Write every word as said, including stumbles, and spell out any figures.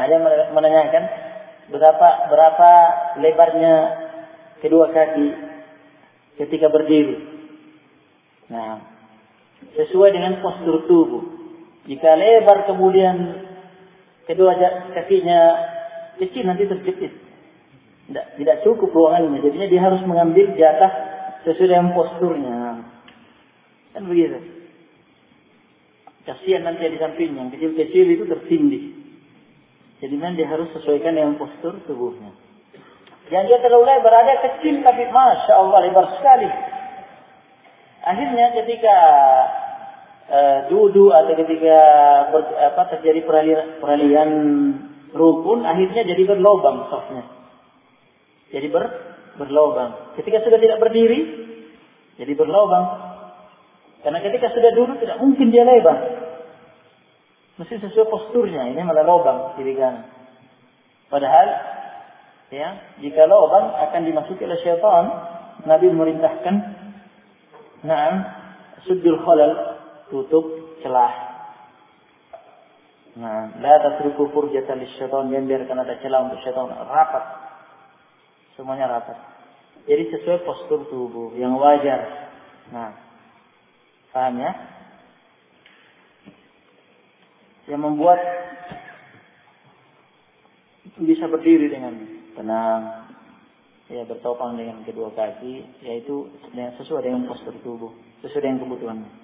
Nah, ada yang menanyakan berapa berapa lebarnya kedua kaki ketika berdiri. Nah, sesuai dengan postur tubuh. Jika lebar kemudian kedua kakinya kecil, nanti terjepit. Tidak, tidak cukup ruangannya. Jadinya dia harus mengambil jatah sesuai dengan posturnya. Kan begitu. Kasihan nanti di sampingnya. Yang kecil-kecil itu tertindih. Jadi memang dia harus sesuaikan dengan postur tubuhnya. Yang dia terlalu lebar, ada kecil tapi Masya Allah lebar sekali. Akhirnya ketika uh, duduk atau ketika ber, apa, terjadi peralihan, peralihan rukun, akhirnya jadi berlobang safnya. Jadi ber, berlobang. Ketika sudah tidak berdiri, jadi berlobang. Karena ketika sudah duduk tidak mungkin dia lebar. Mesti sesuai posturnya, ini malah lobang kiri kanan. Padahal, ya, jika lobang akan dimasuki oleh syaitan, Nabi memerintahkan, na'am, suddul khalal, tutup celah. Nah, la tatruku furjatan lisyaitan, jangan biarkan ada celah untuk syaitan, rapat. Semuanya rapat. Jadi sesuai postur tubuh yang wajar. Nah, paham ya? Yang membuat bisa berdiri dengan tenang, ya bertopang dengan kedua kaki, yaitu sesuai dengan postur tubuh, sesuai dengan kebutuhan.